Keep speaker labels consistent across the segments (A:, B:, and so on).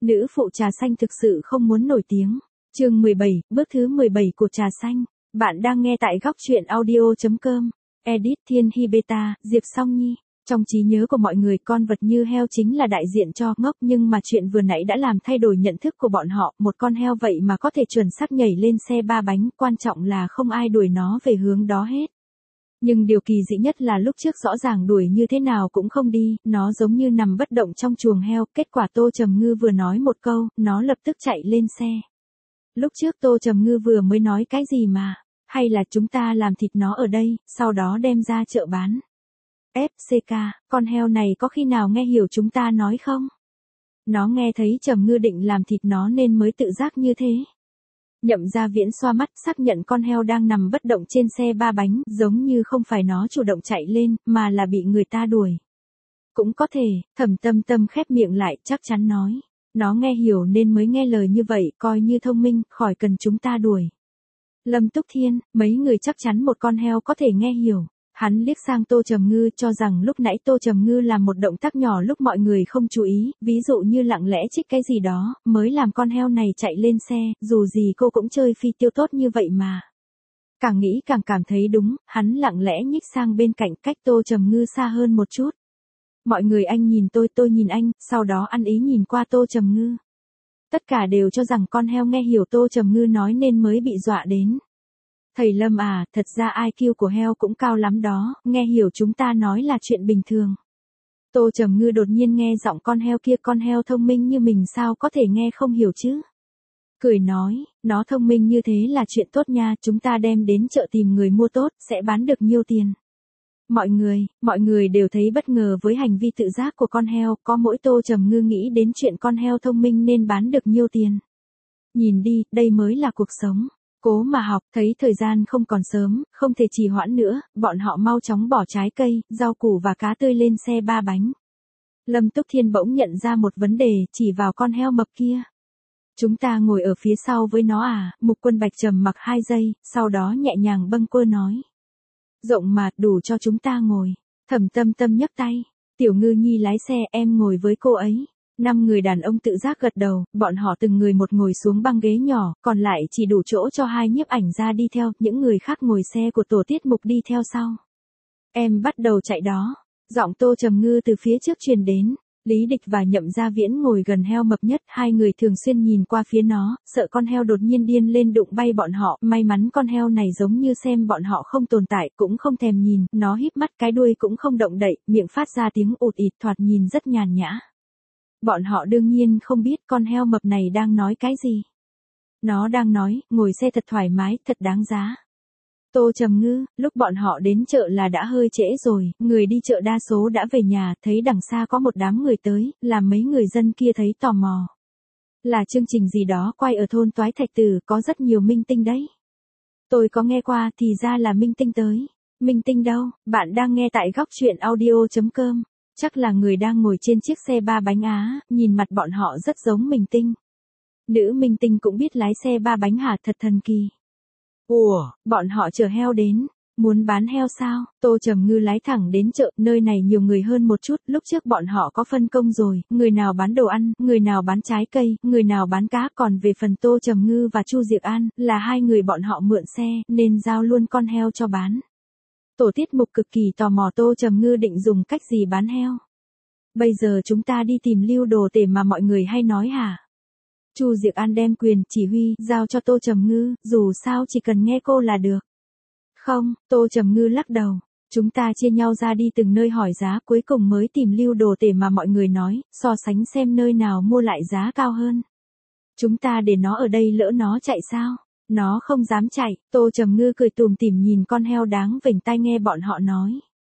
A: Nữ phụ trà xanh thực sự không muốn nổi tiếng. Chương 17, bước thứ 17 của trà xanh. Bạn đang nghe tại góc truyện audio.com. Edit Thiên Hy Beta, Diệp Song Nhi. Trong trí nhớ của mọi người, con vật như heo chính là đại diện cho ngốc, nhưng mà chuyện vừa nãy đã làm thay đổi nhận thức của bọn họ. Một con heo vậy mà có thể chuẩn xác nhảy lên xe ba bánh, quan trọng là không ai đuổi nó về hướng đó hết. Nhưng điều kỳ dị nhất là lúc trước rõ ràng đuổi như thế nào cũng không đi, nó giống như nằm bất động trong chuồng heo, kết quả Tô Trầm Ngư vừa nói một câu, nó lập tức chạy lên xe. Lúc trước Tô Trầm Ngư vừa mới nói cái gì mà, hay là chúng ta làm thịt nó ở đây, sau đó đem ra chợ bán. FCK, con heo này có khi nào nghe hiểu chúng ta nói không? Nó nghe thấy Trầm Ngư định làm thịt nó nên mới tự giác như thế. Nhậm Gia Viễn xoa mắt, xác nhận con heo đang nằm bất động trên xe ba bánh, giống như không phải nó chủ động chạy lên, mà là bị người ta đuổi. Cũng có thể, Thẩm Tâm Tâm khép miệng lại, chắc chắn nói. Nó nghe hiểu nên mới nghe lời như vậy, coi như thông minh, khỏi cần chúng ta đuổi. Lâm Túc Thiên, mấy người chắc chắn một con heo có thể nghe hiểu. Hắn liếc sang Tô Trầm Ngư, cho rằng lúc nãy Tô Trầm Ngư làm một động tác nhỏ lúc mọi người không chú ý, ví dụ như lặng lẽ trích cái gì đó, mới làm con heo này chạy lên xe, dù gì cô cũng chơi phi tiêu tốt như vậy mà. Càng nghĩ càng cảm thấy đúng, hắn lặng lẽ nhích sang bên cạnh, cách Tô Trầm Ngư xa hơn một chút. Mọi người anh nhìn tôi nhìn anh, sau đó ăn ý nhìn qua Tô Trầm Ngư. Tất cả đều cho rằng con heo nghe hiểu Tô Trầm Ngư nói nên mới bị dọa đến. Thầy Lâm à, thật ra IQ của heo cũng cao lắm đó, nghe hiểu chúng ta nói là chuyện bình thường. Tô Trầm Ngư đột nhiên nghe giọng con heo kia, con heo thông minh như mình sao có thể nghe không hiểu chứ? Cười nói, nó thông minh như thế là chuyện tốt nha, chúng ta đem đến chợ tìm người mua tốt, sẽ bán được nhiêu tiền. Mọi người đều thấy bất ngờ với hành vi tự giác của con heo, có mỗi Tô Trầm Ngư nghĩ đến chuyện con heo thông minh nên bán được nhiêu tiền. Nhìn đi, đây mới là cuộc sống. Cố mà học, thấy thời gian không còn sớm, không thể trì hoãn nữa, bọn họ mau chóng bỏ trái cây, rau củ và cá tươi lên xe ba bánh. Lâm Túc Thiên bỗng nhận ra một vấn đề, chỉ vào con heo mập kia. Chúng ta ngồi ở phía sau với nó à? Mục Quân Bạch trầm mặc 2 giây, sau đó nhẹ nhàng bâng quơ nói. Rộng mà, đủ cho chúng ta ngồi. Thẩm Tâm Tâm nhấc tay. Tiểu Ngư Nhi lái xe, em ngồi với cô ấy. 5 người đàn ông tự giác gật đầu, bọn họ từng người một ngồi xuống băng ghế nhỏ, còn lại chỉ đủ chỗ cho 2 nhiếp ảnh gia đi theo, những người khác ngồi xe của tổ tiết mục đi theo sau. Em bắt đầu chạy đó. Giọng Tô Trầm Ngư từ phía trước truyền đến. Lý Địch và Nhậm Gia Viễn ngồi gần heo mập nhất, 2 người thường xuyên nhìn qua phía nó, sợ con heo đột nhiên điên lên đụng bay bọn họ, may mắn con heo này giống như xem bọn họ không tồn tại, cũng không thèm nhìn, nó híp mắt, cái đuôi cũng không động đậy, miệng phát ra tiếng ụt ịt, thoạt nhìn rất nhàn nhã. Bọn họ đương nhiên không biết con heo mập này đang nói cái gì. Nó đang nói, ngồi xe thật thoải mái, thật đáng giá. Tô Trầm Ngư, lúc bọn họ đến chợ là đã hơi trễ rồi, người đi chợ đa số đã về nhà, thấy đằng xa có một đám người tới, làm mấy người dân kia thấy tò mò. Là chương trình gì đó quay ở thôn Toái Thạch Tử, có rất nhiều minh tinh đấy. Tôi có nghe qua, thì ra là minh tinh tới. Minh tinh đâu? Bạn đang nghe tại góc truyện audio.com. Chắc là người đang ngồi trên chiếc xe ba bánh á, nhìn mặt bọn họ rất giống minh tinh. Nữ minh tinh cũng biết lái xe ba bánh hả, thật thần kỳ. Ủa, bọn họ chở heo đến, muốn bán heo sao? Tô Trầm Ngư lái thẳng đến chợ, nơi này nhiều người hơn một chút, lúc trước bọn họ có phân công rồi, người nào bán đồ ăn, người nào bán trái cây, người nào bán cá, còn về phần Tô Trầm Ngư và Chu Diệc An, là 2 người bọn họ mượn xe, nên giao luôn con heo cho bán. Tổ tiết mục cực kỳ tò mò Tô Trầm Ngư định dùng cách gì bán heo. Bây giờ chúng ta đi tìm Lưu Đồ Tể mà mọi người hay nói hả? Chu Diệc An đem quyền chỉ huy giao cho Tô Trầm Ngư, dù sao chỉ cần nghe cô là được. Không, Tô Trầm Ngư lắc đầu. Chúng ta chia nhau ra đi từng nơi hỏi giá, cuối cùng mới tìm Lưu Đồ Tể mà mọi người nói, so sánh xem nơi nào mua lại giá cao hơn. Chúng ta để nó ở đây lỡ nó chạy sao? Nó không dám chạy. Tô Trầm Ngư cười tủm tỉm nhìn con heo đáng vểnh tai nghe bọn họ nói.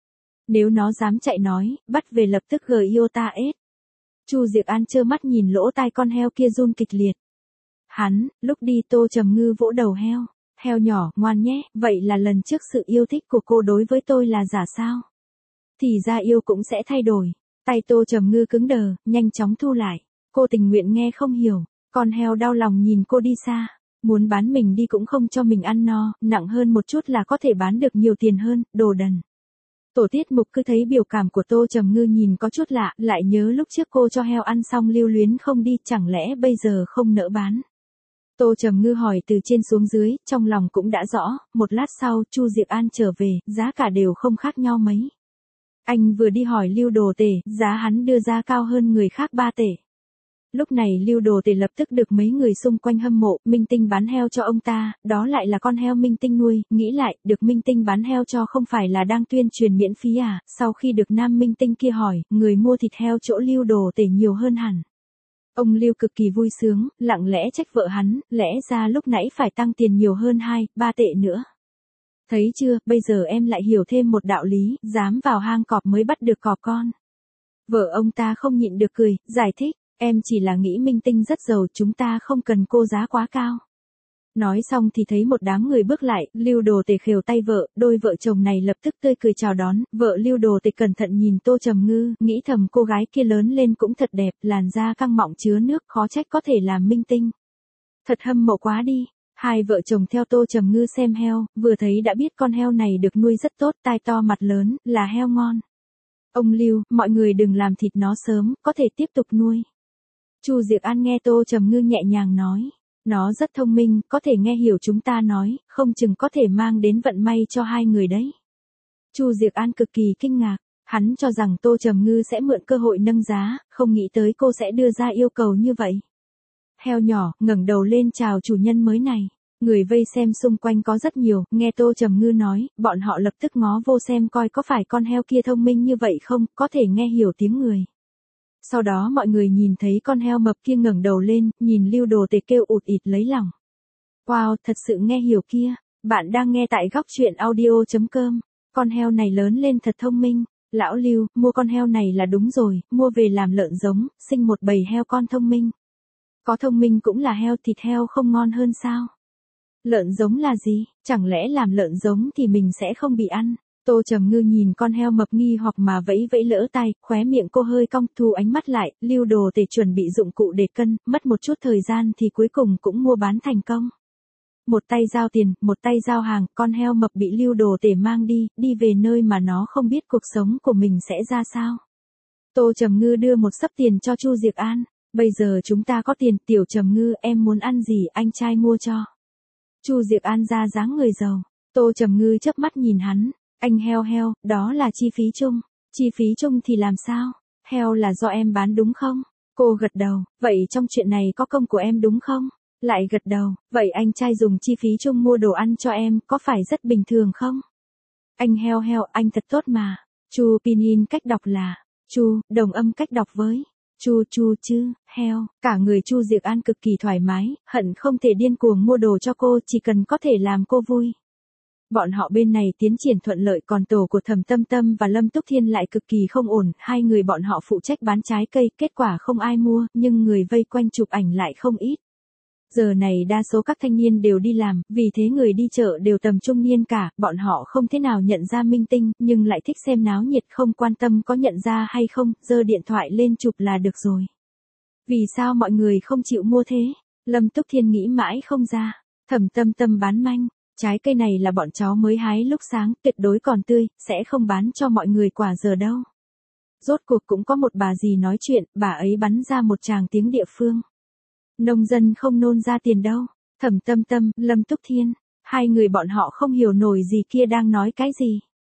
A: Nếu nó dám chạy nói, bắt về lập tức GIOTA-S. Chu Diệc An trơ mắt nhìn lỗ tai con heo kia run kịch liệt. Hắn, lúc đi Tô Trầm Ngư vỗ đầu heo. Heo nhỏ, ngoan nhé, vậy là lần trước sự yêu thích của cô đối với tôi là giả sao? Thì ra yêu cũng sẽ thay đổi. Tay Tô Trầm Ngư cứng đờ, nhanh chóng thu lại. Cô tình nguyện nghe không hiểu. Con heo đau lòng nhìn cô đi xa. Muốn bán mình đi cũng không cho mình ăn no, nặng hơn một chút là có thể bán được nhiều tiền hơn, đồ đần. Tổ tiết mục cứ thấy biểu cảm của Tô Trầm Ngư nhìn có chút lạ, lại nhớ lúc trước cô cho heo ăn xong lưu luyến không đi, chẳng lẽ bây giờ không nỡ bán. Tô Trầm Ngư hỏi từ trên xuống dưới, trong lòng cũng đã rõ, một lát sau Chu Diệc An trở về, giá cả đều không khác nhau mấy. Anh vừa đi hỏi Lưu Đồ Tể, giá hắn đưa ra cao hơn người khác 3 tể. Lúc này Lưu Đồ Tể lập tức được mấy người xung quanh hâm mộ, Minh Tinh bán heo cho ông ta, đó lại là con heo Minh Tinh nuôi, nghĩ lại, được Minh Tinh bán heo cho không phải là đang tuyên truyền miễn phí à, sau khi được nam Minh Tinh kia hỏi, người mua thịt heo chỗ Lưu Đồ Tể nhiều hơn hẳn. Ông Lưu cực kỳ vui sướng, lặng lẽ trách vợ hắn, lẽ ra lúc nãy phải tăng tiền nhiều hơn 2-3 tệ nữa. Thấy chưa, bây giờ em lại hiểu thêm một đạo lý, dám vào hang cọp mới bắt được cọp con. Vợ ông ta không nhịn được cười, giải thích, em chỉ là nghĩ Minh Tinh rất giàu, chúng ta không cần cô giá quá cao. Nói xong thì thấy một đám người bước lại, Lưu Đồ Tể khều tay vợ, đôi vợ chồng này lập tức tươi cười chào đón, vợ Lưu Đồ Tể cẩn thận nhìn Tô Trầm Ngư, nghĩ thầm cô gái kia lớn lên cũng thật đẹp, làn da căng mọng chứa nước, khó trách có thể làm Minh Tinh. Thật hâm mộ quá đi. Hai vợ chồng theo Tô Trầm Ngư xem heo, vừa thấy đã biết con heo này được nuôi rất tốt, tai to mặt lớn, là heo ngon. Ông Lưu, mọi người đừng làm thịt nó sớm, có thể tiếp tục nuôi. Chu Diệc An nghe Tô Trầm Ngư nhẹ nhàng nói. Nó rất thông minh, có thể nghe hiểu chúng ta nói, không chừng có thể mang đến vận may cho hai người đấy. Chu Diệc An cực kỳ kinh ngạc, hắn cho rằng Tô Trầm Ngư sẽ mượn cơ hội nâng giá, không nghĩ tới cô sẽ đưa ra yêu cầu như vậy. Heo nhỏ, ngẩng đầu lên chào chủ nhân mới này. Người vây xem xung quanh có rất nhiều, nghe Tô Trầm Ngư nói, bọn họ lập tức ngó vô xem coi có phải con heo kia thông minh như vậy không, có thể nghe hiểu tiếng người. Sau đó mọi người nhìn thấy con heo mập kia ngẩng đầu lên, nhìn Lưu Đồ Tể kêu ụt ịt lấy lòng. Wow, thật sự nghe hiểu kia. Bạn đang nghe tại góc truyện audio.com. Con heo này lớn lên thật thông minh. Lão Lưu, mua con heo này là đúng rồi, mua về làm lợn giống, sinh một bầy heo con thông minh. Có thông minh cũng là heo, thịt heo không ngon hơn sao? Lợn giống là gì? Chẳng lẽ làm lợn giống thì mình sẽ không bị ăn? Tô Trầm Ngư nhìn con heo mập nghi hoặc mà vẫy vẫy lỡ tay, khóe miệng cô hơi cong, thu ánh mắt lại, Lưu Đồ Tể chuẩn bị dụng cụ để cân, mất một chút thời gian thì cuối cùng cũng mua bán thành công. Một tay giao tiền, một tay giao hàng, con heo mập bị Lưu Đồ Tể mang đi về nơi mà nó không biết cuộc sống của mình sẽ ra sao. Tô Trầm Ngư đưa một xấp tiền cho Chu Diệc An, bây giờ chúng ta có tiền, Tiểu Trầm Ngư, em muốn ăn gì anh trai mua cho. Chu Diệc An ra dáng người giàu, Tô Trầm Ngư chớp mắt nhìn hắn. Anh heo, đó là chi phí chung. Chi phí chung thì làm sao? Heo là do em bán đúng không? Cô gật đầu, vậy trong chuyện này có công của em đúng không? Lại gật đầu, vậy anh trai dùng chi phí chung mua đồ ăn cho em, có phải rất bình thường không? Anh heo, anh thật tốt mà. Chu Pinin cách đọc là, Chu, đồng âm cách đọc với, Chu chứ, heo. Cả người Chu Diệc An cực kỳ thoải mái, hận không thể điên cuồng mua đồ cho cô, chỉ cần có thể làm cô vui. Bọn họ bên này tiến triển thuận lợi, còn tổ của Thẩm Tâm Tâm và Lâm Túc Thiên lại cực kỳ không ổn, hai người bọn họ phụ trách bán trái cây, kết quả không ai mua, nhưng người vây quanh chụp ảnh lại không ít. Giờ này đa số các thanh niên đều đi làm, vì thế người đi chợ đều tầm trung niên cả, bọn họ không thế nào nhận ra Minh Tinh, nhưng lại thích xem náo nhiệt, không quan tâm có nhận ra hay không, giơ điện thoại lên chụp là được rồi. Vì sao mọi người không chịu mua thế? Lâm Túc Thiên nghĩ mãi không ra. Thẩm Tâm Tâm bán manh. Trái cây này là bọn cháu mới hái lúc sáng, tuyệt đối còn tươi, sẽ không bán cho mọi người quả giờ đâu. Rốt cuộc cũng có một bà dì nói chuyện, bà ấy bắn ra một tràng tiếng địa phương. Nông dân không nôn ra tiền đâu. Thẩm Tâm Tâm, Lâm Túc Thiên, hai người bọn họ không hiểu nổi dì kia đang nói cái gì.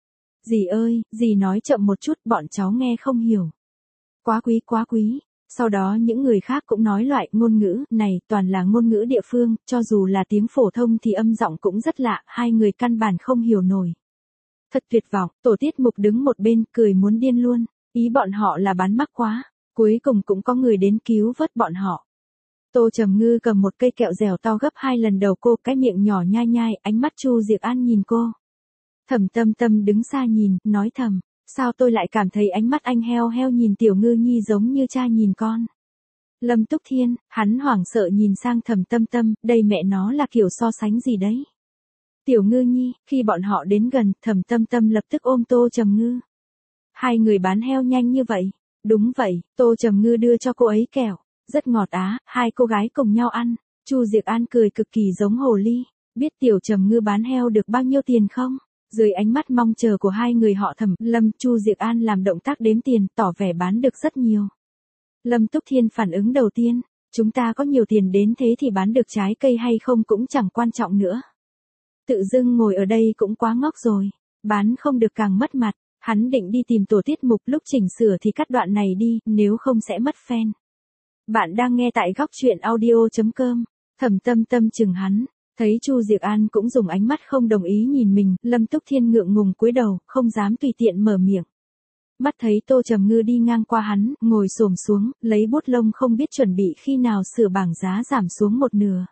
A: Dì ơi, dì nói chậm một chút, bọn cháu nghe không hiểu. Quá quý. Sau đó những người khác cũng nói loại ngôn ngữ này toàn là ngôn ngữ địa phương, cho dù là tiếng phổ thông thì âm giọng cũng rất lạ, hai người căn bản không hiểu nổi. Thật tuyệt vọng, tổ tiết mục đứng một bên cười muốn điên luôn, ý bọn họ là bán mắc quá, cuối cùng cũng có người đến cứu vớt bọn họ. Tô Trầm Ngư cầm một cây kẹo dẻo to gấp 2 lần đầu cô, cái miệng nhỏ nhai nhai, ánh mắt Chu Diệc An nhìn cô. Thẩm Tâm Tâm đứng xa nhìn, nói thầm. Sao tôi lại cảm thấy ánh mắt anh heo nhìn Tiểu Ngư Nhi giống như cha nhìn con. Lâm Túc Thiên, hắn hoảng sợ nhìn sang Thẩm Tâm Tâm, đây mẹ nó là kiểu so sánh gì đấy. Tiểu Ngư Nhi, khi bọn họ đến gần, Thẩm Tâm Tâm lập tức ôm Tô Trầm Ngư. Hai người bán heo nhanh như vậy. Đúng vậy, Tô Trầm Ngư đưa cho cô ấy kẹo. Rất ngọt á, hai cô gái cùng nhau ăn. Chu Diệc An cười cực kỳ giống hồ ly. Biết Tiểu Trầm Ngư bán heo được bao nhiêu tiền không? Dưới ánh mắt mong chờ của hai người họ Thẩm, Lâm, Chu Diệc An làm động tác đếm tiền, tỏ vẻ bán được rất nhiều. Lâm Túc Thiên phản ứng đầu tiên, chúng ta có nhiều tiền đến thế thì bán được trái cây hay không cũng chẳng quan trọng nữa. Tự dưng ngồi ở đây cũng quá ngốc rồi, bán không được càng mất mặt, hắn định đi tìm tổ tiết mục lúc chỉnh sửa thì cắt đoạn này đi, nếu không sẽ mất fan. Bạn đang nghe tại góc truyện audio.com, Thẩm Tâm Tâm chừng hắn, thấy Chu Diệc An cũng dùng ánh mắt không đồng ý nhìn mình, Lâm Túc Thiên ngượng ngùng cúi đầu, không dám tùy tiện mở miệng. Mắt thấy Tô Trầm Ngư đi ngang qua hắn, ngồi xổm xuống, lấy bút lông không biết chuẩn bị khi nào sửa bảng giá giảm xuống một nửa.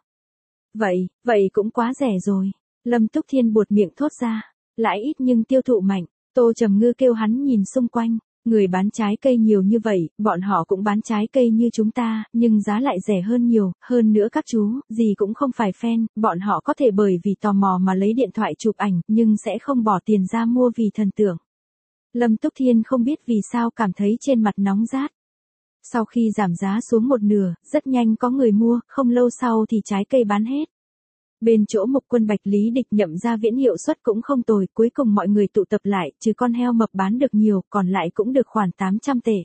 A: Vậy cũng quá rẻ rồi. Lâm Túc Thiên buột miệng thốt ra, lãi ít nhưng tiêu thụ mạnh. Tô Trầm Ngư kêu hắn nhìn xung quanh, người bán trái cây nhiều như vậy, bọn họ cũng bán trái cây như chúng ta, nhưng giá lại rẻ hơn nhiều, hơn nữa các chú, gì cũng không phải fan, bọn họ có thể bởi vì tò mò mà lấy điện thoại chụp ảnh, nhưng sẽ không bỏ tiền ra mua vì thần tượng. Lâm Túc Thiên không biết vì sao cảm thấy trên mặt nóng rát. Sau khi giảm giá xuống một nửa, rất nhanh có người mua, không lâu sau thì trái cây bán hết. Bên chỗ Mục Quân Bạch Lý Địch Nhậm Gia Viễn hiệu suất cũng không tồi, cuối cùng mọi người tụ tập lại, trừ con heo mập bán được nhiều, còn lại cũng được khoảng 800 tệ.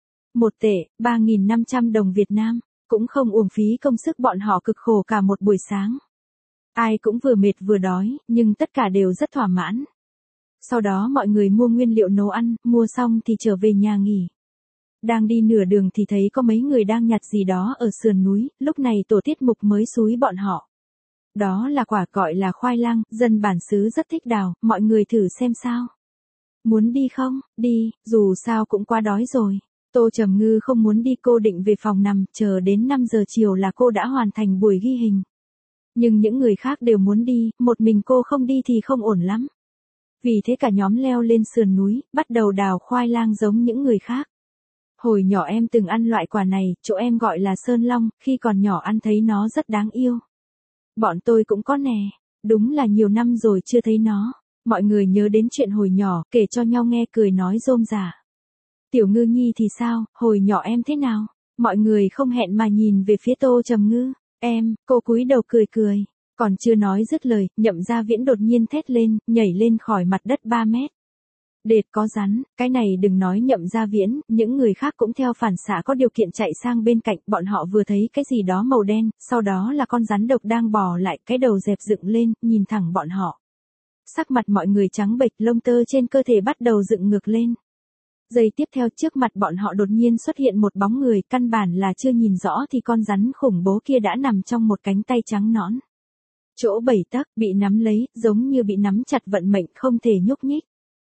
A: 1 tệ, 3.500 đồng Việt Nam, cũng không uổng phí công sức bọn họ cực khổ cả một buổi sáng. Ai cũng vừa mệt vừa đói, nhưng tất cả đều rất thỏa mãn. Sau đó mọi người mua nguyên liệu nấu ăn, mua xong thì trở về nhà nghỉ. Đang đi nửa đường thì thấy có mấy người đang nhặt gì đó ở sườn núi, lúc này tổ tiết mục mới xúi bọn họ. Đó là quả gọi là khoai lang, dân bản xứ rất thích đào, mọi người thử xem sao. Muốn đi không? Đi, dù sao cũng quá đói rồi. Tô Trầm Ngư không muốn đi, cô định về phòng nằm, chờ đến 5 giờ chiều là cô đã hoàn thành buổi ghi hình. Nhưng những người khác đều muốn đi, một mình cô không đi thì không ổn lắm. Vì thế cả nhóm leo lên sườn núi, bắt đầu đào khoai lang giống những người khác. Hồi nhỏ em từng ăn loại quả này, chỗ em gọi là sơn long, khi còn nhỏ ăn thấy nó rất đáng yêu. Bọn tôi cũng có nè, đúng là nhiều năm rồi chưa thấy nó. Mọi người nhớ đến chuyện hồi nhỏ, kể cho nhau nghe cười nói rôm rả. Tiểu Ngư Nhi thì sao, hồi nhỏ em thế nào? Mọi người không hẹn mà nhìn về phía Tô Trầm Ngư. Cô cúi đầu cười cười. Còn chưa nói dứt lời, Nhậm Gia Viễn đột nhiên thét lên, nhảy lên khỏi mặt đất 3 mét. Đệt có rắn, cái này đừng nói Nhậm Gia Viễn, những người khác cũng theo phản xạ có điều kiện chạy sang bên cạnh, bọn họ vừa thấy cái gì đó màu đen, sau đó là con rắn độc đang bò lại, cái đầu dẹp dựng lên, nhìn thẳng bọn họ. Sắc mặt mọi người trắng bệch, lông tơ trên cơ thể bắt đầu dựng ngược lên. Giây tiếp theo trước mặt bọn họ đột nhiên xuất hiện một bóng người, căn bản là chưa nhìn rõ thì con rắn khủng bố kia đã nằm trong một cánh tay trắng nõn. Chỗ 7 tấc, bị nắm lấy, giống như bị nắm chặt vận mệnh không thể nhúc nhích.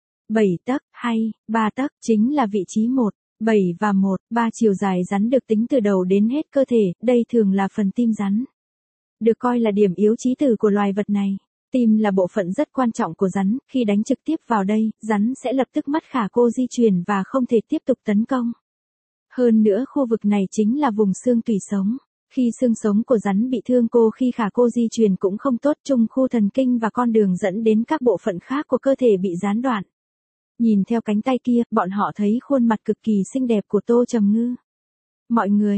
A: 7 tấc, hay, 3 tấc, chính là vị trí 1, 7 và 1, 3 chiều dài rắn được tính từ đầu đến hết cơ thể, đây thường là phần tim rắn. Được coi là điểm yếu chí tử của loài vật này. Tim là bộ phận rất quan trọng của rắn, khi đánh trực tiếp vào đây, rắn sẽ lập tức mất khả cô di chuyển và không thể tiếp tục tấn công. Hơn nữa khu vực này chính là vùng xương tủy sống. Khi xương sống của rắn bị thương khi khả cô di chuyển cũng không tốt, trung khu thần kinh và con đường dẫn đến các bộ phận khác của cơ thể bị gián đoạn. Nhìn theo cánh tay kia, bọn họ thấy khuôn mặt cực kỳ xinh đẹp của Tô Trầm Ngư. Mọi người,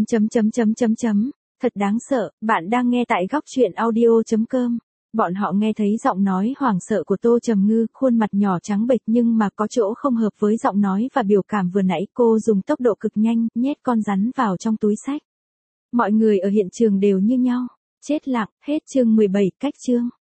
A: thật đáng sợ, bạn đang nghe tại góc truyện audio.com. Bọn họ nghe thấy giọng nói hoảng sợ của Tô Trầm Ngư, khuôn mặt nhỏ trắng bệch nhưng mà có chỗ không hợp với giọng nói và biểu cảm vừa nãy, cô dùng tốc độ cực nhanh, nhét con rắn vào trong túi xách. Mọi người ở hiện trường đều như nhau, chết lặng, hết chương 17, cách chương.